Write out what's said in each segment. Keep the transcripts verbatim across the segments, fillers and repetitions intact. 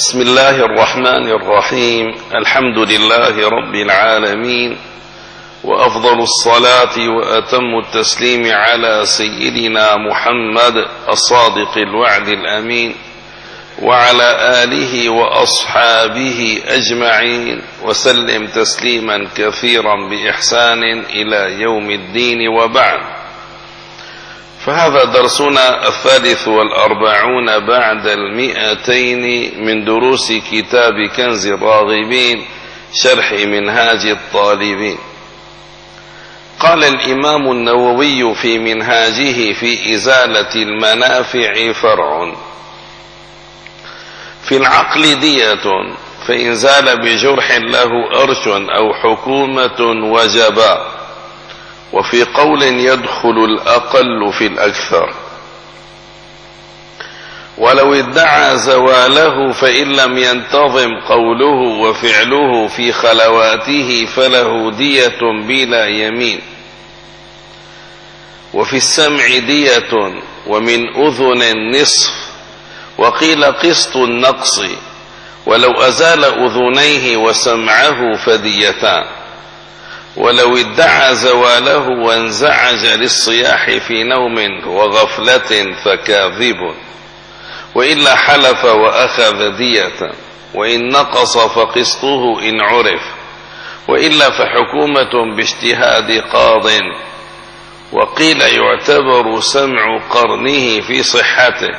بسم الله الرحمن الرحيم. الحمد لله رب العالمين، وأفضل الصلاة وأتم التسليم على سيدنا محمد الصادق الوعد الأمين، وعلى آله وأصحابه أجمعين، وسلم تسليما كثيرا بإحسان إلى يوم الدين. وبعد، فهذا درسنا الثالث والأربعون بعد المئتين من دروس كتاب كنز الراغبين شرح منهاج الطالبين. قال الإمام النووي في منهاجه في إزالة المنافع فرع: في العقل دية، فإن زال بجرح له أرش أو حكومة وجبا، وفي قول يدخل الأقل في الأكثر، ولو ادعى زواله فإن لم ينتظم قوله وفعله في خلواته فله دية بلا يمين. وفي السمع دية، ومن أذن النصف، وقيل قسط النقص، ولو أزال أذنيه وسمعه فديتان، ولو ادعى زواله وانزعج للصياح في نوم وغفلة فكاذب، وإلا حلف وأخذ دية، وإن نقص فقسطه إن عرف، وإلا فحكومة باجتهاد قاض. وقيل يعتبر سمع قرنه في صحته،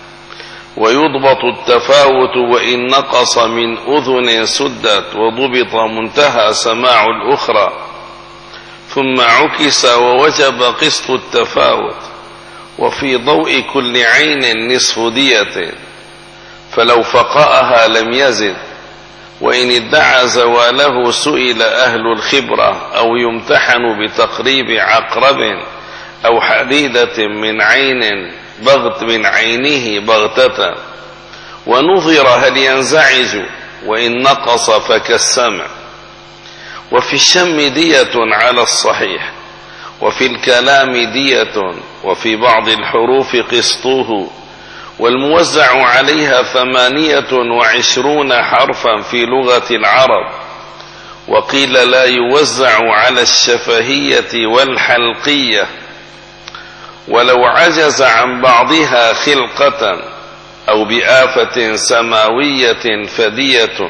ويضبط التفاوت وإن نقص من أذن سدت، وضبط منتهى سماع الأخرى، ثم عكس ووجب قسط التفاوت. وفي ضوء كل عين نصف دية، فلو فقأها لم يزد. وإن ادعى زواله سئل أهل الخبرة، أو يمتحن بتقريب عقرب أو حديدة من عين بغت من عينه بغتة، ونظر هل ينزعج، وإن نقص فكالسمع. وفي الشم دية على الصحيح، وفي الكلام دية، وفي بعض الحروف قسطه، والموزع عليها ثمانية وعشرون حرفا في لغة العرب. وقيل لا يوزع على الشفهية والحلقية، ولو عجز عن بعضها خلقة أو بآفة سماوية فدية.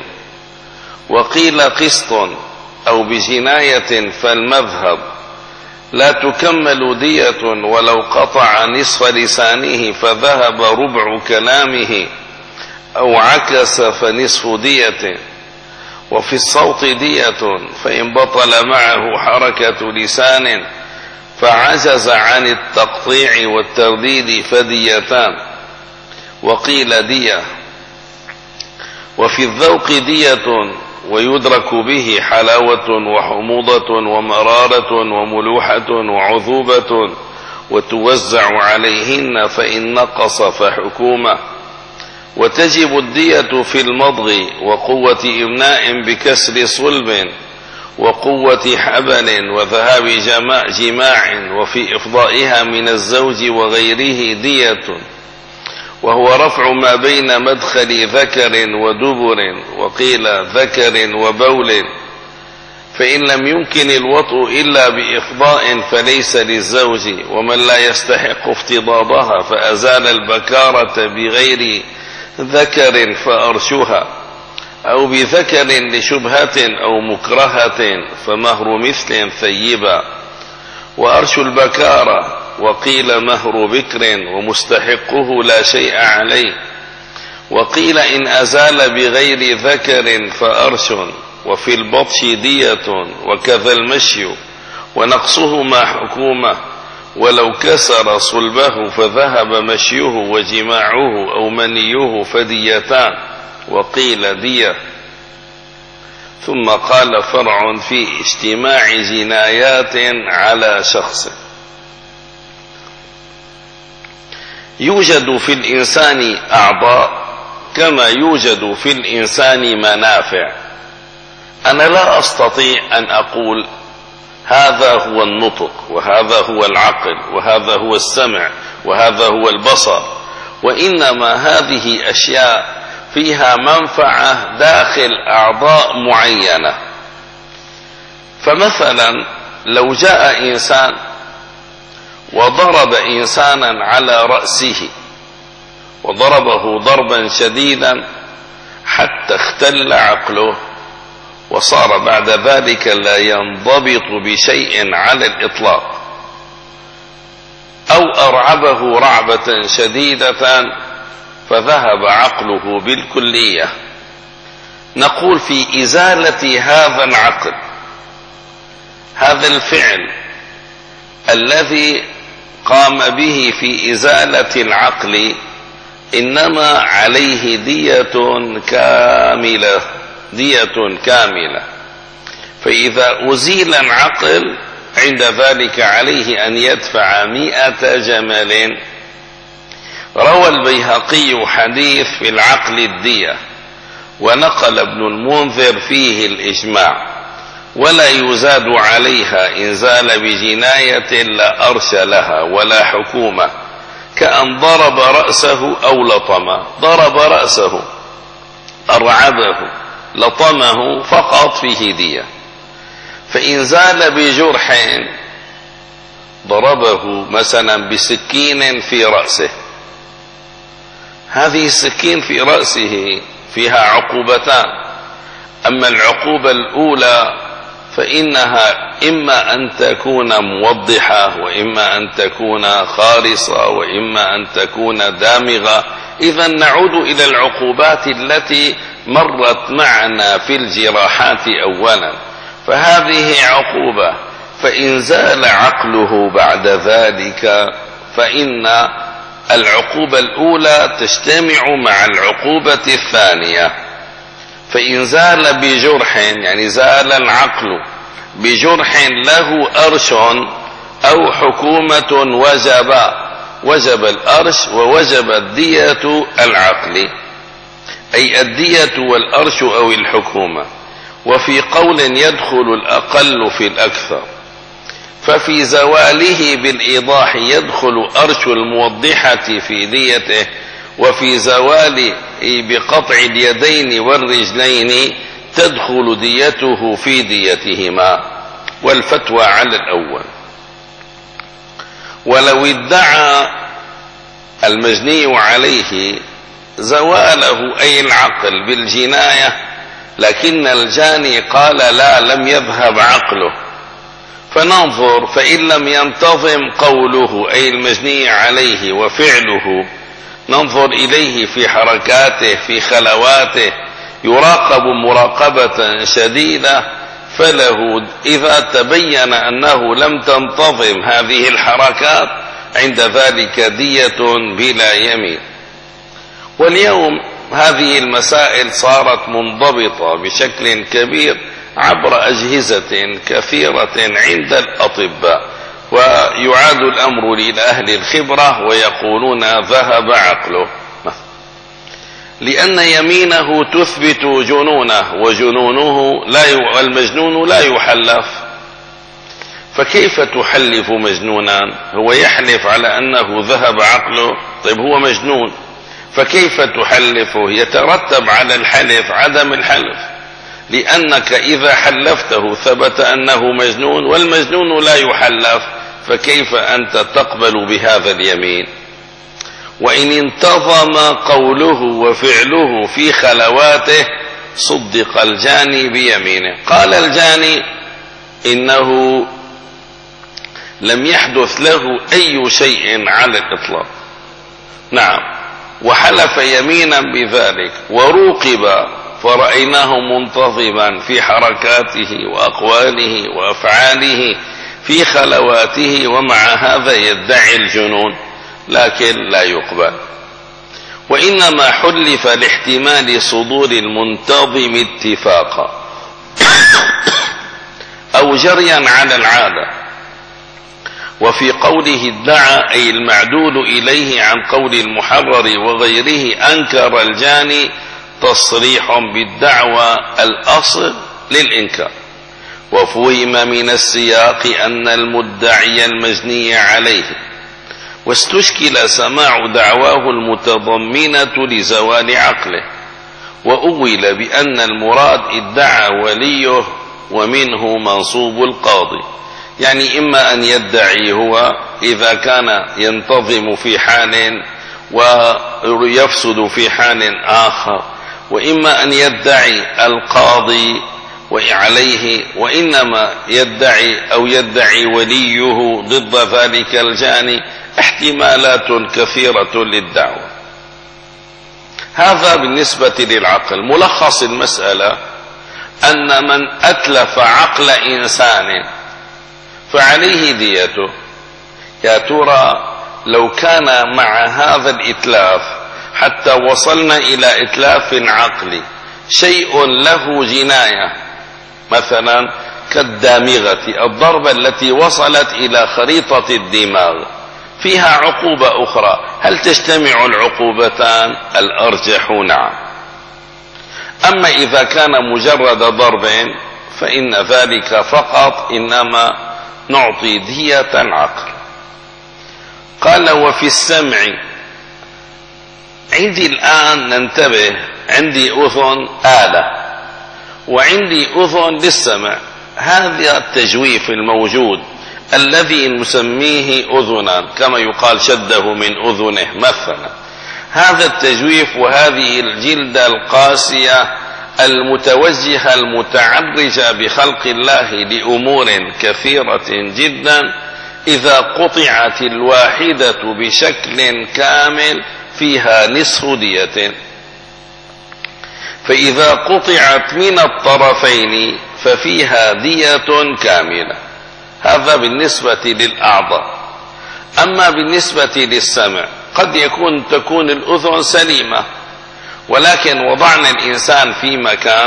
وقيل قسط أو بجناية، فالمذهب لا تكمل دية، ولو قطع نصف لسانه فذهب ربع كلامه، أو عكس فنصف دية. وفي الصوت دية، فإن بطل معه حركة لسان فعجز عن التقطيع والترديد فديتان. وقيل دية. وفي الذوق دية، ويدرك به حلاوة وحموضة ومرارة وملوحة وعذوبة، وتوزع عليهن، فإن نقص فحكومة. وتجب الدية في المضغ، وقوة إمناء بكسر صلب، وقوة حبل، وذهاب جماع، وفي إفضائها من الزوج وغيره دية. وهو رفع ما بين مدخل ذكر ودبر، وقيل ذكر وبول. فإن لم يمكن الوطء إلا بإفضاء فليس للزوج. ومن لا يستحق افتضاضها فأزال البكارة بغير ذكر فأرشها، أو بذكر لشبهة أو مكرهة فمهر مثل ثيبا. وأرش البكارة، وقيل مهر بكر، ومستحقه لا شيء عليه. وقيل إن أزال بغير ذكر فأرش. وفي البطش دية، وكذا المشي، ونقصهما حكومة. ولو كسر صلبه فذهب مشيه وجماعه أو منيه فديتان. وقيل دية. ثم قال فرع في اجتماع جنايات على شخص: يوجد في الإنسان أعضاء كما يوجد في الإنسان منافع. أنا لا أستطيع أن أقول هذا هو النطق، وهذا هو العقل، وهذا هو السمع، وهذا هو البصر، وإنما هذه أشياء فيها منفعة داخل أعضاء معينة. فمثلا لو جاء إنسان وضرب إنسانا على رأسه وضربه ضربا شديدا حتى اختل عقله وصار بعد ذلك لا ينضبط بشيء على الإطلاق، أو أرعبه رعبة شديدة فذهب عقله بالكلية، نقول في إزالة هذا العقل، هذا الفعل الذي قام به في إزالة العقل إنما عليه دية كاملة، دية كاملة. فإذا أزيل العقل عند ذلك عليه أن يدفع مئة جمل. روى البيهقي حديث في العقل الدية، ونقل ابن المنذر فيه الإجماع، ولا يزاد عليها إن زال بجناية لا أرش لها ولا حكومة، كأن ضرب رأسه أو لطمه. ضرب رأسه، أرعبه، لطمه، فقط فيه دية. فإن زال بجرح، ضربه مثلا بسكين في رأسه، هذه السكين في رأسه فيها عقوبتان. أما العقوبة الأولى فإنها إما أن تكون موضحة، وإما أن تكون خارصة، وإما أن تكون دامغة. إذا نعود إلى العقوبات التي مرت معنا في الجراحات أولا. فهذه عقوبة، فإن زال عقله بعد ذلك فإن العقوبة الأولى تجتمع مع العقوبة الثانية. فإن زال بجرح، يعني زال العقل بجرح له أرش أو حكومة، وجب وجب الأرش ووجبت دية العقل، أي الدية والأرش أو الحكومة. وفي قول يدخل الأقل في الأكثر، ففي زواله بالإيضاح يدخل أرش الموضحة في ديته، وفي زوال بقطع اليدين والرجلين تدخل ديته في ديتهما، والفتوى على الأول. ولو ادعى المجني عليه زواله أي العقل بالجناية، لكن الجاني قال لا، لم يذهب عقله، فننظر، فإن لم ينتظم قوله أي المجني عليه وفعله، ننظر إليه في حركاته، في خلواته، يراقب مراقبة شديدة، فله إذا تبين أنه لم تنتظم هذه الحركات عند ذلك دية بلا يمين. واليوم هذه المسائل صارت منضبطة بشكل كبير عبر أجهزة كثيرة عند الأطباء، ويعاد الأمر لأهل الخبرة ويقولون ذهب عقله، لأن يمينه تثبت جنونه، وجنونه لا ي... المجنون لا يحلف. فكيف تحلف مجنونا؟ هو يحلف على أنه ذهب عقله، طيب هو مجنون، فكيف تحلفه؟ يترتب على الحلف عدم الحلف، لأنك إذا حلفته ثبت أنه مجنون، والمجنون لا يحلف، فكيف أنت تقبل بهذا اليمين؟ وإن انتظم قوله وفعله في خلواته صدق الجاني بيمينه. قال الجاني إنه لم يحدث له أي شيء على الإطلاق، نعم، وحلف يمينا بذلك، وروقب فرأيناه منتظما في حركاته وأقواله وأفعاله في خلواته، ومع هذا يدعي الجنون، لكن لا يقبل. وإنما حلف لاحتمال صدور المنتظم اتفاقا أو جريا على العادة. وفي قوله ادعى أي المعدول إليه عن قول المحرر وغيره أنكر الجاني تصريح بالدعوى الأصل للإنكار. وفهم من السياق أن المدعي المجني عليه، واستشكل سماع دعواه المتضمنة لزوال عقله، وأول بأن المراد ادعى وليه ومنه منصوب القاضي، يعني إما أن يدعي هو إذا كان ينتظم في حال ويفسد في حال آخر، وإما أن يدعي القاضي وعليه، وإنما يدعي أو يدعي وليه ضد ذلك الجاني احتمالات كثيرة للدعوة. هذا بالنسبة للعقل. ملخص المسألة أن من أتلف عقل إنسان فعليه ديته. يا ترى لو كان مع هذا الإتلاف حتى وصلنا إلى إتلاف عقلي شيء له جناية، مثلا كالدامغة، الضربة التي وصلت إلى خريطة الدماغ فيها عقوبة أخرى، هل تجتمع العقوبتان؟ الأرجح نعم. أما إذا كان مجرد ضرب فإن ذلك فقط إنما نعطي دية العقل. قال وفي السمع، عندي الآن ننتبه، عندي أذن آلة وعندي أذن للسمع، هذا التجويف الموجود الذي نسميه أذنا كما يقال شده من أذنه مثلا، هذا التجويف وهذه الجلدة القاسية المتوجهة المتعرجة بخلق الله لأمور كثيرة جدا، إذا قطعت الواحدة بشكل كامل فيها نصف دية، فإذا قطعت من الطرفين ففيها دية كاملة. هذا بالنسبة للأعضاء. أما بالنسبة للسمع قد يكون تكون الأذن سليمة، ولكن وضعنا الإنسان في مكان،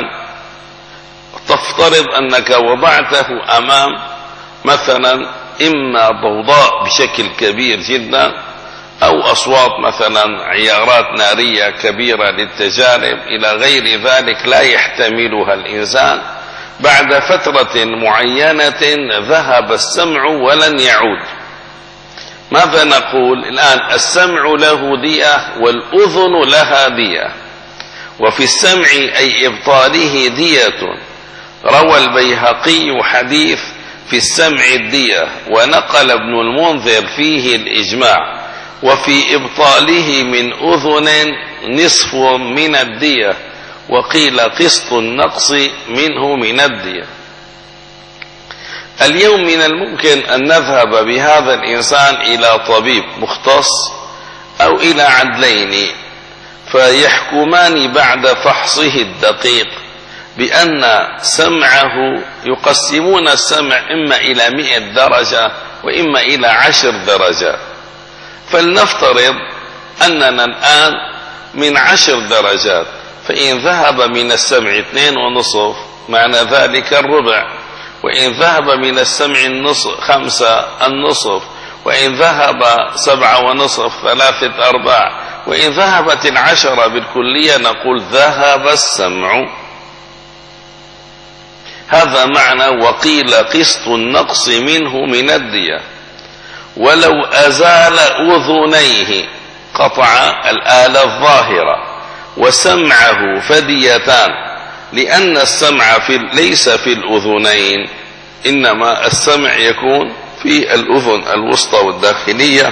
تفترض أنك وضعته أمام مثلا إما ضوضاء بشكل كبير جدا أو أصوات مثلا عيارات نارية كبيرة للتجارب إلى غير ذلك لا يحتملها الإنسان، بعد فترة معينة ذهب السمع ولن يعود. ماذا نقول الآن؟ السمع له دية والأذن لها دية، وفي السمع أي إبطاله دية. روى البيهقي حديث في السمع الدية، ونقل ابن المنذر فيه الإجماع، وفي إبطاله من أذن نصف من الدية، وقيل قسط النقص منه من الدية. اليوم من الممكن أن نذهب بهذا الإنسان إلى طبيب مختص أو إلى عدلين فيحكمان بعد فحصه الدقيق بأن سمعه، يقسمون السمع إما إلى مئة درجة وإما إلى عشر درجات، فلنفترض أننا الآن من عشر درجات، فإن ذهب من السمع اثنين ونصف معنى ذلك الربع، وإن ذهب من السمع النصف خمسة النصف، وإن ذهب سبعة ونصف ثلاثة أرباع، وإن ذهبت العشرة بالكلية نقول ذهب السمع. هذا معنى وقيل قسط النقص منه من الدية. ولو أزال أذنيه قطع الآلة الظاهرة وسمعه فديتان، لأن السمع في ليس في الأذنين، إنما السمع يكون في الأذن الوسطى والداخلية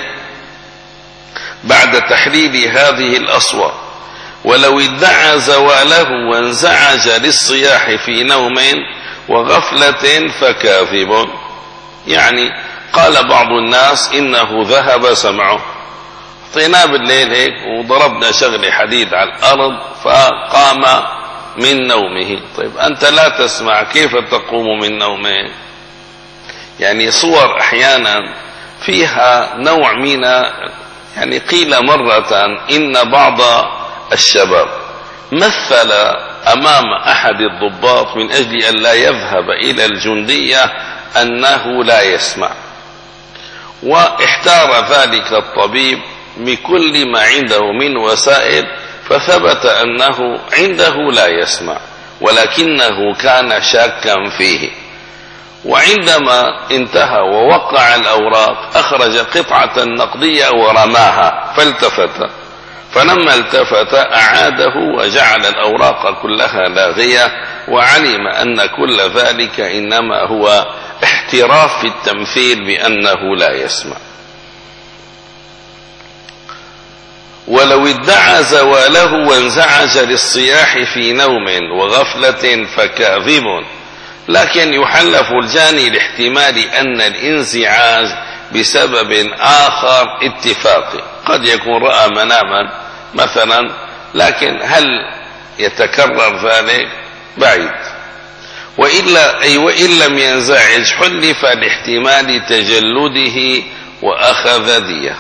بعد تحليل هذه الأصوات. ولو ادعى زواله وانزعج للصياح في نوم وغفلة فكاذب، يعني قال بعض الناس إنه ذهب سمعه، طينا بالليل هيك وضربنا شغل حديد على الأرض فقام من نومه. طيب أنت لا تسمع، كيف تقوم من نومه؟ يعني صور أحيانا فيها نوع من، يعني قيل مرة إن بعض الشباب مثل أمام أحد الضباط من أجل أن لا يذهب إلى الجندية أنه لا يسمع، واحتار ذلك الطبيب بكل ما عنده من وسائل فثبت أنه عنده لا يسمع، ولكنه كان شاكا فيه. وعندما انتهى ووقع الأوراق أخرج قطعة نقدية ورماها، فالتفت فلما التفت أعاده وجعل الأوراق كلها لاغية، وعلم أن كل ذلك إنما هو احتراف في التمثيل بأنه لا يسمع. ولو ادعى زواله وانزعج للصياح في نوم وغفلة فكاذب، لكن يحلف الجاني لاحتمال أن الانزعاج بسبب آخر اتفاقي، قد يكون رأى مناما مثلا، لكن هل يتكرر ذلك؟ بعيد. وإلا أي وإن لم ينزعج حلف لاحتمال تجلده وأخذ دية.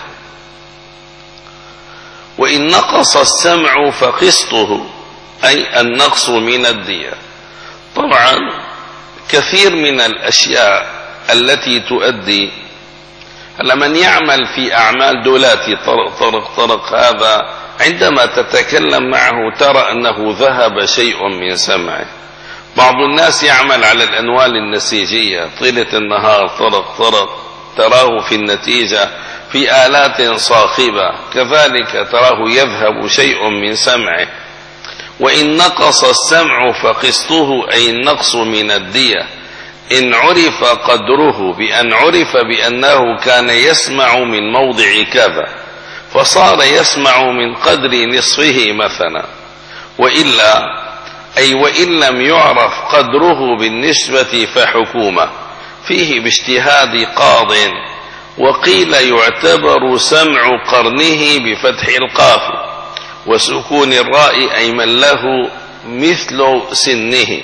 وإن نقص السمع فقسطه، أي النقص من الدية. طبعا كثير من الأشياء التي تؤدي، لمن يعمل في أعمال دولاتي طرق طرق طرق هذا عندما تتكلم معه ترى أنه ذهب شيء من سمعه. بعض الناس يعمل على الأنوال النسيجية طيلة النهار طرق طرق، تراه في النتيجة في آلات صاخبة، كذلك تراه يذهب شيء من سمعه. وإن نقص السمع فقسطه، أي النقص من الدية، إن عرف قدره بأن عرف بأنه كان يسمع من موضع كذا فصار يسمع من قدر نصفه مثلا، وإلا أي وإن لم يعرف قدره بالنسبة فحكومة فيه باجتهاد قاض. وقيل يعتبر سمع قرنه بفتح القاف وسكون الراء، أي من له مثل سنه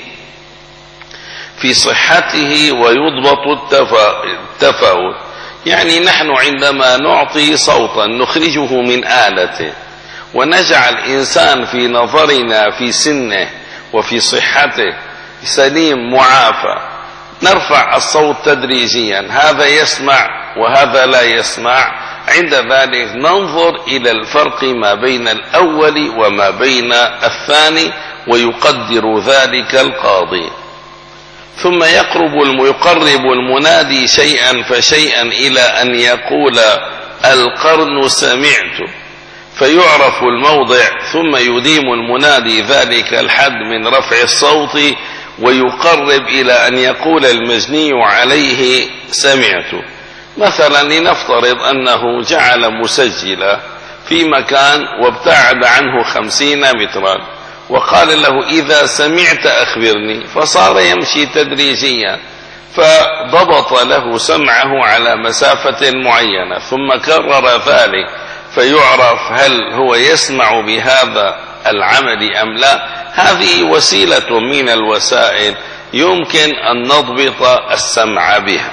في صحته، ويضبط التفاوت. يعني نحن عندما نعطي صوتا نخرجه من آلته ونجعل الإنسان في نظرنا في سنه وفي صحته سليم معافى، نرفع الصوت تدريجيا، هذا يسمع وهذا لا يسمع. عند ذلك ننظر إلى الفرق ما بين الأول وما بين الثاني ويقدر ذلك القاضي. ثم يقرب يقرب المنادي شيئا فشيئا إلى أن يقول القرن سمعت، فيعرف الموضع، ثم يديم المنادي ذلك الحد من رفع الصوت ويقرب إلى أن يقول المجني عليه سمعت. مثلا لنفترض أنه جعل مسجلا في مكان وابتعد عنه خمسين مترا وقال له إذا سمعت أخبرني، فصار يمشي تدريجيا فضبط له سمعه على مسافة معينة، ثم كرر ذلك فيعرف هل هو يسمع بهذا العمل أم لا. هذه وسيلة من الوسائل يمكن أن نضبط السمع بها.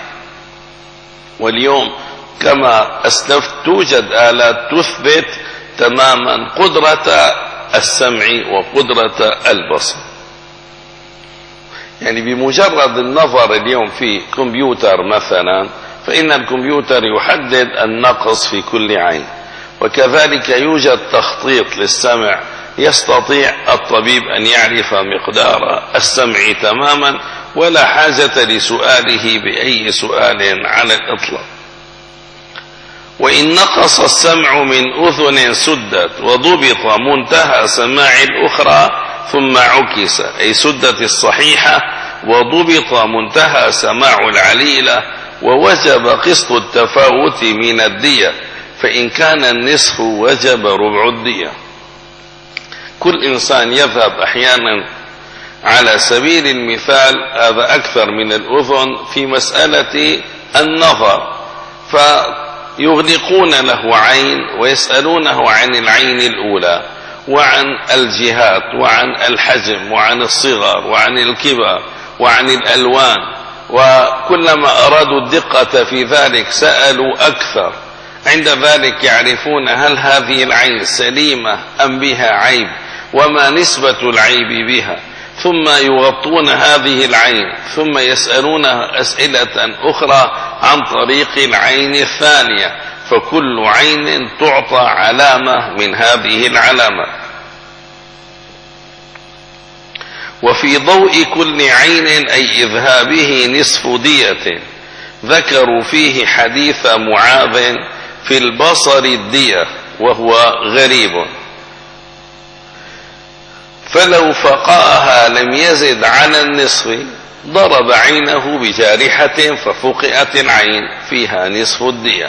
واليوم كما أسلفت توجد آلات تثبت تماما قدرة السمع وقدرة البصر. يعني بمجرد النظر اليوم في كمبيوتر مثلا، فإن الكمبيوتر يحدد النقص في كل عين، وكذلك يوجد تخطيط للسمع يستطيع الطبيب أن يعرف مقدار السمع تماما ولا حاجة لسؤاله بأي سؤال على الإطلاق. وإن نقص السمع من أذن سدت وضبط منتهى سماع الأخرى ثم عكس، أي سدت الصحيحة وضبط منتهى سماع العليلة، ووجب قسط التفاوت من الدية، فإن كان النصف وجب ربع الدية. كل إنسان يذهب أحيانا على سبيل المثال، هذا أكثر من الأذن في مسألة النظر، فيغلقون له عين ويسألونه عن العين الأولى وعن الجهات وعن الحجم وعن الصغر وعن الكبر وعن الألوان، وكلما أرادوا الدقة في ذلك سألوا أكثر. عند ذلك يعرفون هل هذه العين سليمة أم بها عيب وما نسبة العيب بها، ثم يغطون هذه العين ثم يسألونها أسئلة أخرى عن طريق العين الثانية، فكل عين تعطى علامة من هذه العلامات. وفي ضوء كل عين أي إذهابه نصف دية، ذكروا فيه حديث معاذ في البصر الدية وهو غريب. فلو فقأها لم يزد على النصف ضرب عينه بجارحة ففقئت العين فيها نصف الدية،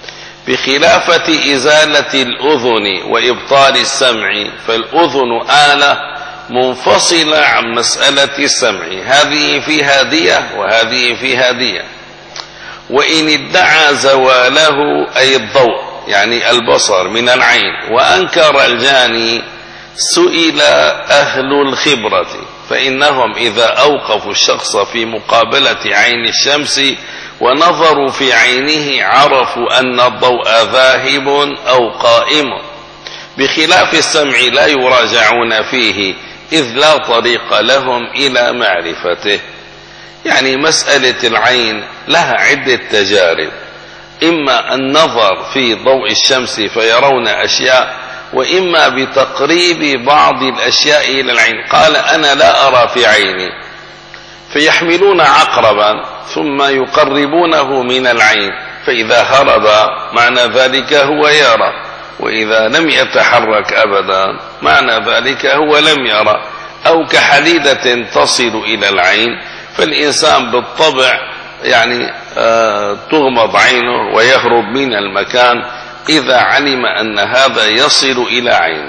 بخلافة إزالة الأذن وإبطال السمع، فالأذن آلة منفصلة عن مسألة السمع، هذه فيها دية وهذه فيها دية. وإن ادعى زواله أي الضوء يعني البصر من العين وأنكر الجاني سئل أهل الخبرة، فإنهم إذا أوقفوا الشخص في مقابلة عين الشمس ونظروا في عينه عرفوا أن الضوء ذاهب أو قائم، بخلاف السمع لا يراجعون فيه إذ لا طريق لهم إلى معرفته. يعني مسألة العين لها عدة تجارب، إما النظر في ضوء الشمس فيرون أشياء، وإما بتقريب بعض الأشياء إلى العين. قال أنا لا أرى في عيني، فيحملون عقربا ثم يقربونه من العين، فإذا هرب معنى ذلك هو يرى، وإذا لم يتحرك أبدا معنى ذلك هو لم يرى. أو كحديدة تصل إلى العين، فالإنسان بالطبع يعني آه تغمض عينه ويهرب من المكان إذا علم أن هذا يصل إلى عينه.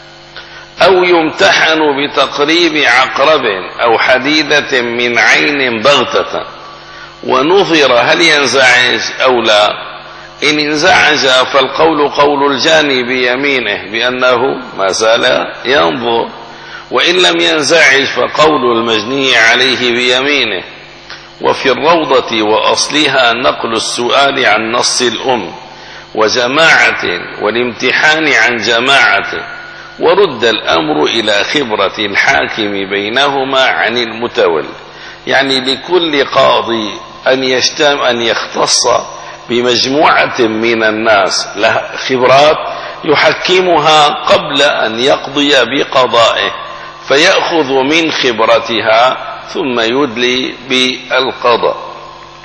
أو يمتحن بتقريب عقرب أو حديدة من عين بغتة ونظر هل ينزعج أو لا. إن انزعج فالقول قول الجاني بيمينه بأنه ما زال ينظر، وإن لم ينزعج فقول المجني عليه بيمينه. وفي الروضة وأصلها نقل السؤال عن نص الأم وجماعة والامتحان عن جماعة، ورد الأمر إلى خبرة الحاكم بينهما عن المتولي. يعني لكل قاضي أن يشتم أن يختص بمجموعة من الناس لها خبرات يحكمها قبل أن يقضي بقضائه، فيأخذ من خبرتها ثم يدلي بالقضاء.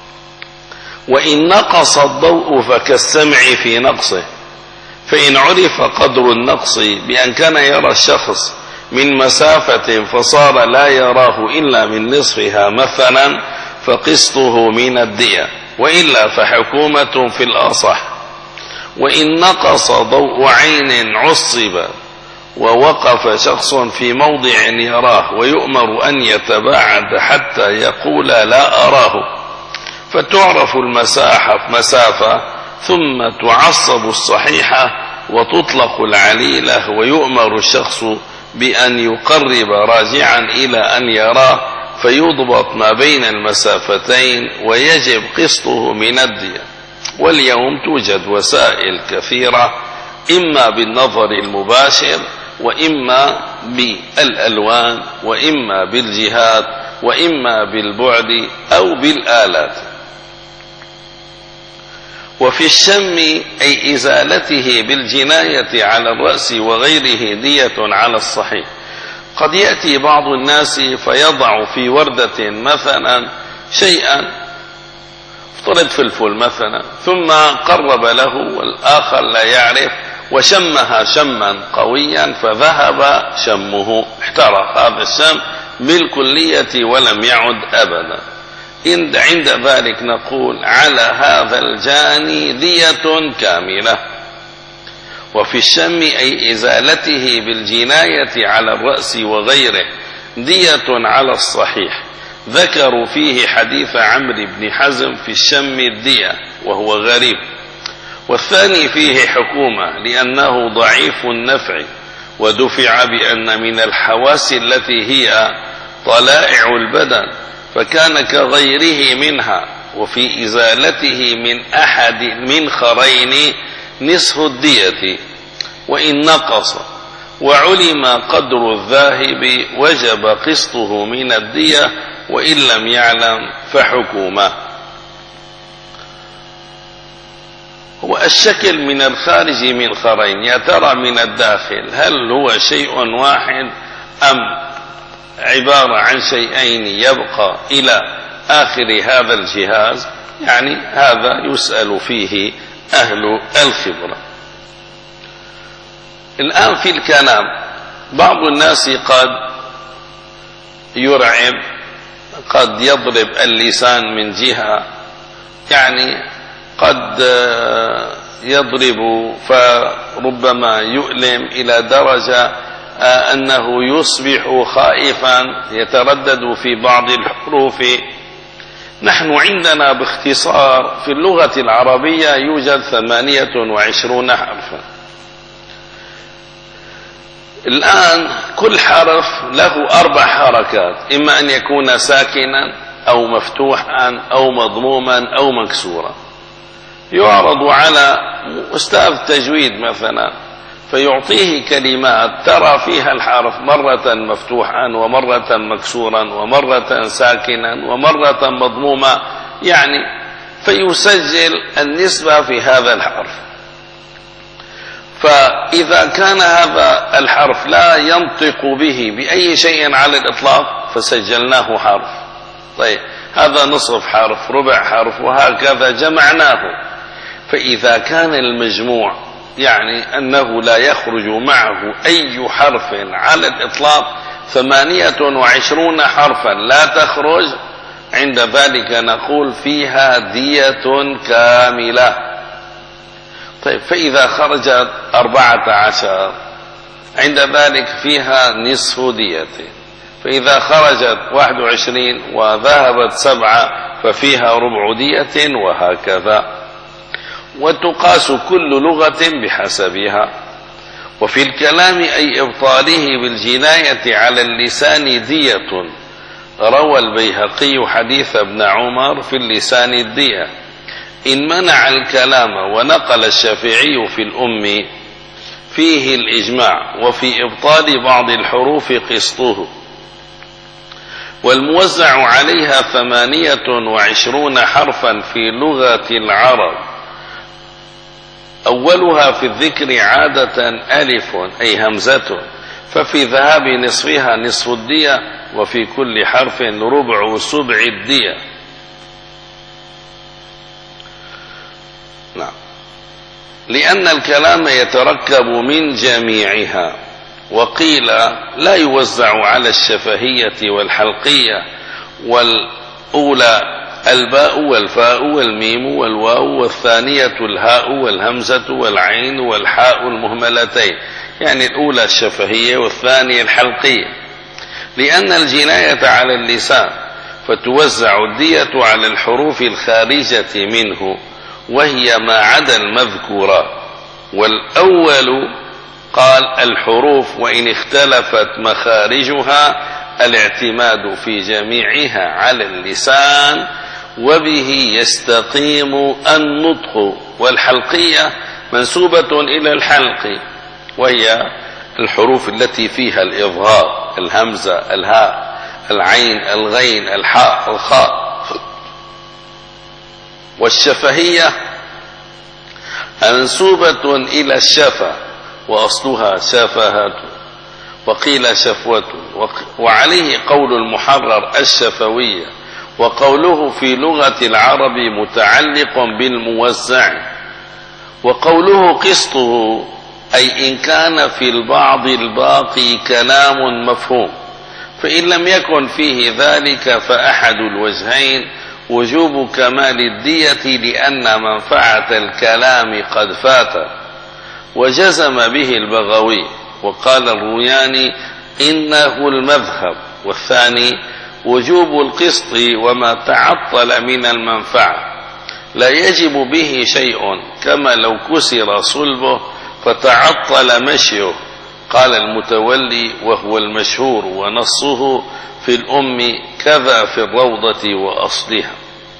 وإن نقص الضوء فكالسمع في نقصه، فإن عرف قدر النقص بأن كان يرى الشخص من مسافة فصار لا يراه إلا من نصفها مثلا فقسطه من الدية، وإلا فحكومة في الأصح. وإن نقص ضوء عين عصب ووقف شخص في موضع يراه ويؤمر أن يتباعد حتى يقول لا أراه، فتعرف المساحة مسافة ثم تعصب الصحيحة وتطلق العليلة، ويؤمر الشخص بأن يقرب راجعا إلى أن يراه فيضبط ما بين المسافتين ويجب قسطه من الدية. واليوم توجد وسائل كثيرة إما بالنظر المباشر وإما بالألوان وإما بالجهات وإما بالبعد أو بالآلات. وفي الشم أي إزالته بالجناية على الرأس وغيره دية على الصحيح. قد يأتي بعض الناس فيضع في وردة مثلا شيئا، افترض فلفل مثلا، ثم قرب له والآخر لا يعرف وشمها شما قويا فذهب شمه، احترق هذا الشم بالكلية ولم يعد أبدا. عند ذلك نقول على هذا الجاني دية كاملة. وفي الشم أي إزالته بالجناية على الرأس وغيره دية على الصحيح. ذكروا فيه حديث عمرو بن حزم في الشم الدية وهو غريب، والثاني فيه حكومة لأنه ضعيف النفع، ودفع بأن من الحواس التي هي طلائع البدن فكان كغيره منها، وفي إزالته من أحد من خرين نصف الدية. وإن نقص وعلم قدر الذاهب وجب قسطه من الدية، وإن لم يعلم فحكومة. هو الشكل من الخارج من خرين، يا ترى من الداخل هل هو شيء واحد أم عبارة عن شيئين يبقى إلى آخر هذا الجهاز؟ يعني هذا يسأل فيه أهل الخبرة. الآن في الكلام بعض الناس قد يرعب، قد يضرب اللسان من جهة، يعني قد يضرب فربما يؤلم إلى درجة أنه يصبح خائفا يتردد في بعض الحروف. نحن عندنا باختصار في اللغة العربية يوجد ثمانية وعشرون حرفا. الآن كل حرف له أربع حركات، إما أن يكون ساكنا أو مفتوحا أو مضموما أو مكسورا. يعرض على أستاذ تجويد مثلا فيعطيه كلمات ترى فيها الحرف مرة مفتوحا ومرة مكسورا ومرة ساكنا ومرة مضموما، يعني فيسجل النسبة في هذا الحرف. فإذا كان هذا الحرف لا ينطق به بأي شيء على الإطلاق فسجلناه حرف. طيب هذا نصف حرف، ربع حرف، وهكذا جمعناه. فإذا كان المجموع يعني أنه لا يخرج معه أي حرف على الإطلاق ثمانية وعشرون حرفا لا تخرج، عند ذلك نقول فيها دية كاملة. طيب فإذا خرجت أربعة عشر عند ذلك فيها نصف دية، فإذا خرجت واحد وعشرين وذهبت سبعة ففيها ربع دية، وهكذا. وتقاس كل لغة بحسبها. وفي الكلام أي إبطاله بالجناية على اللسان دية. روى البيهقي حديث ابن عمر في اللسان الدية. إن منع الكلام ونقل الشافعي في الأم فيه الإجماع، وفي إبطال بعض الحروف قسطه. والموزع عليها ثمانية وعشرون حرفا في لغة العرب. أولها في الذكر عادة ألف أي همزة، ففي ذهاب نصفها نصف الدية، وفي كل حرف ربع سبع الدية. نعم. لأن الكلام يتركب من جميعها. وقيل لا يوزع على الشفهية والحلقية، والأولى الباء والفاء والميم والواو، والثانية الهاء والهمزة والعين والحاء المهملتين، يعني الأولى الشفهية والثانية الحلقية. لأن الجناية على اللسان، فتوزع الدية على الحروف الخارجة منه، وهي ما عدا المذكورات. والأول قال الحروف وإن اختلفت مخارجها الاعتماد في جميعها على اللسان، وبه يستقيم النطق. والحلقية منسوبة إلى الحلق، وهي الحروف التي فيها الإظهار، الهمزة، الهاء، العين، الغين، الحاء، الخاء. والشفهية منسوبة إلى الشفة، وأصلها شفهة، وقيل شفوة. وعليه قول المحرر الشفوية. وقوله في لغة العرب متعلق بالموزع. وقوله قسطه أي إن كان في البعض الباقي كلام مفهوم، فإن لم يكن فيه ذلك فأحد الوجهين وجوب كمال الدية، لأن منفعة الكلام قد فات. وجزم به البغوي. وقال الروياني إنه المذهب. والثاني وجوب القسط وما تعطل من المنفعة، لا يجب به شيء، كما لو كسر صلبه فتعطل مشيه. قال المتولي وهو المشهور، ونصه في الأم كذا في الروضة وأصلها.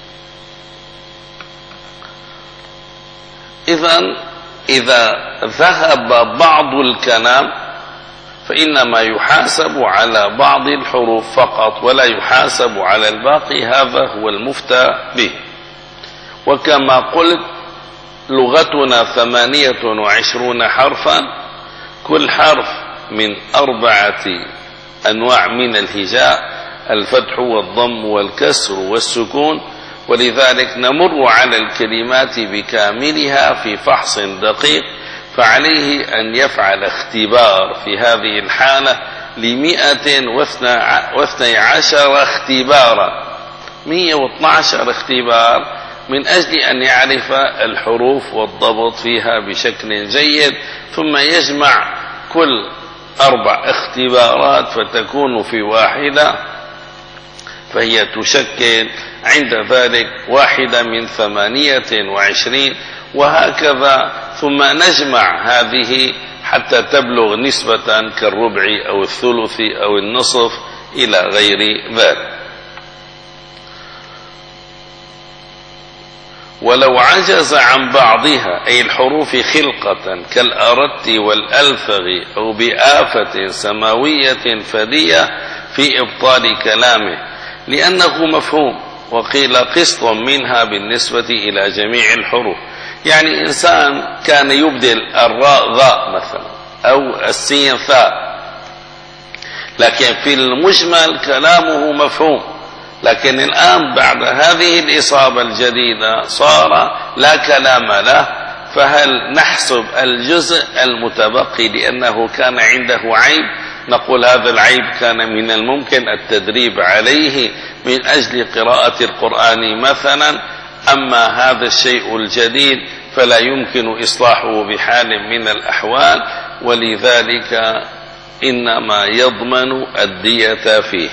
إذن إذا ذهب بعض الكلام فإنما يحاسب على بعض الحروف فقط، ولا يحاسب على الباقي. هذا هو المفتى به. وكما قلت لغتنا ثمانية وعشرون حرفا، كل حرف من أربعة أنواع من الهجاء: الفتح والضم والكسر والسكون. ولذلك نمر على الكلمات بكاملها في فحص دقيق، فعليه أن يفعل اختبار في هذه الحالة لمئة واثني عشر اختبارا، مئة واثني عشر اختبار، من أجل أن يعرف الحروف والضبط فيها بشكل جيد، ثم يجمع كل أربع اختبارات فتكون في واحدة، فهي تشكل عند ذلك واحدة من ثمانية وعشرين، وهكذا. ثم نجمع هذه حتى تبلغ نسبة كالربع أو الثلث أو النصف إلى غير ذلك. ولو عجز عن بعضها، أي الحروف خلقة كالأرت والألفغ، أو بآفة سماوية فدية في إبطال كلامه، لأنه مفهوم، وقيل قسط منها بالنسبة إلى جميع الحروف. يعني إنسان كان يبدل الراء غاء مثلا، أو السين ثاء، لكن في المجمل كلامه مفهوم، لكن الآن بعد هذه الإصابة الجديدة صار لا كلام له، فهل نحسب الجزء المتبقي لأنه كان عنده عيب؟ نقول هذا العيب كان من الممكن التدريب عليه من أجل قراءة القرآن مثلا، أما هذا الشيء الجديد فلا يمكن إصلاحه بحال من الأحوال، ولذلك إنما يضمن الدية فيه.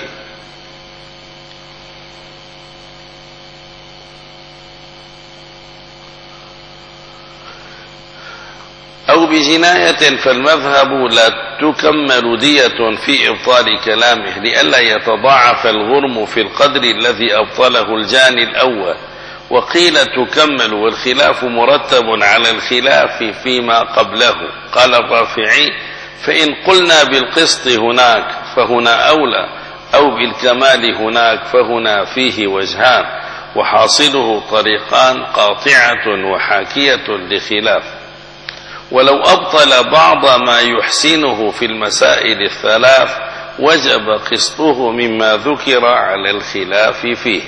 أو بجناية، فالمذهب لا تكمل دية في إبطال كلامه، لئلا يتضاعف الغرم في القدر الذي أبطله الجاني الأول. وقيل تكمل، والخلاف مرتب على الخلاف فيما قبله. قال الرافعي: فإن قلنا بالقسط هناك فهنا أولى، أو بالكمال هناك فهنا فيه وجهان، وحاصله طريقان قاطعة وحاكية لخلاف. ولو أبطل بعض ما يحسنه في المسائل الثلاث وجب قسطه مما ذكر على الخلاف فيه.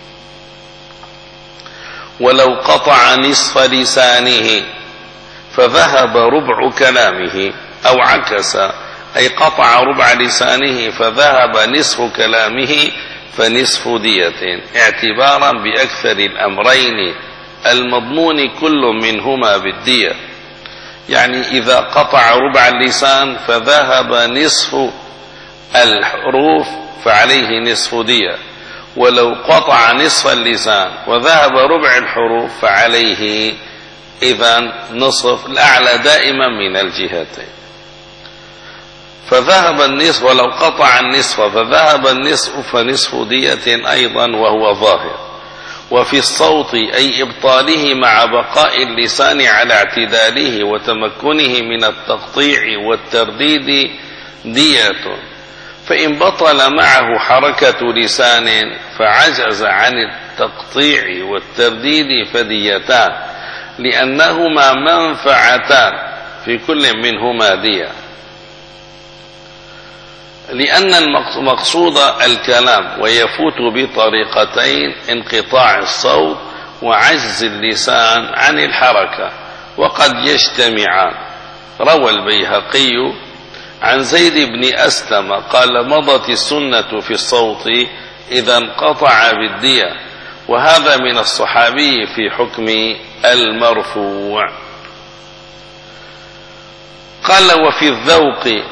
ولو قطع نصف لسانه فذهب ربع كلامه، أو عكس، أي قطع ربع لسانه فذهب نصف كلامه، فنصف دية، اعتبارا بأكثر الأمرين المضمون كل منهما بالدية. يعني إذا قطع ربع اللسان فذهب نصف الحروف فعليه نصف دية، ولو قطع نصف اللسان وذهب ربع الحروف فعليه إذن نصف، الأعلى دائما من الجهتين. فذهب النصف، ولو قطع النصف فذهب النصف فنصف دية أيضا، وهو ظاهر. وفي الصوت، أي إبطاله مع بقاء اللسان على اعتداله وتمكنه من التقطيع والترديد، دية. فإن بطل معه حركة لسان فعجز عن التقطيع والترديد فديتان، لأنهما منفعتان في كل منهما دية. لأن المقصود الكلام، ويفوت بطريقتين: انقطاع الصوت وعجز اللسان عن الحركة، وقد يجتمعان. روى البيهقي عن زيد بن أسلم قال: مضت السنة في الصوت إذا انقطع بالدية، وهذا من الصحابي في حكم المرفوع. قال: وفي الذوق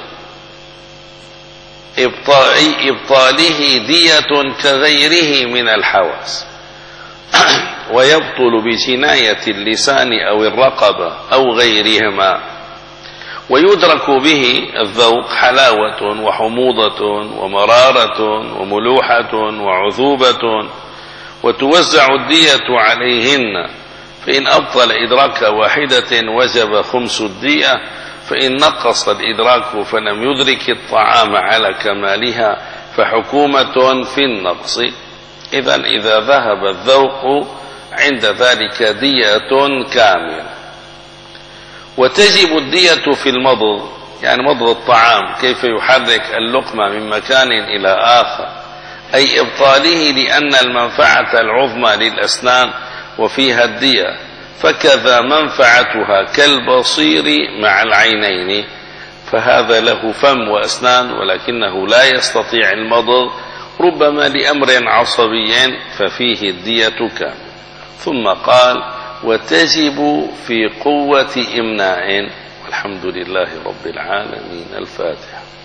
إبطاله دية كغيره من الحواس، ويبطل بجناية اللسان أو الرقبة أو غيرهما. ويدرك به الذوق حلاوة وحموضة ومرارة وملوحة وعذوبة، وتوزع الدية عليهن. فإن أبطل إدراك واحدة وجب خمس الدية، فإن نقص الإدراك فلم يدرك الطعام على كمالها فحكومة في النقص. إذن إذا ذهب الذوق عند ذلك دية كاملة. وتجب الدية في المضغ، يعني مضغ الطعام، كيف يحرك اللقمة من مكان إلى آخر، أي إبطاله، لأن المنفعة العظمى للأسنان وفيها الدية. فكذا منفعتها كالبصير مع العينين، فهذا له فم وأسنان ولكنه لا يستطيع المضغ، ربما لأمر عصبي، ففيه الدية كامل. ثم قال: وتجب في قوة إمناء. والحمد لله رب العالمين. الفاتحة.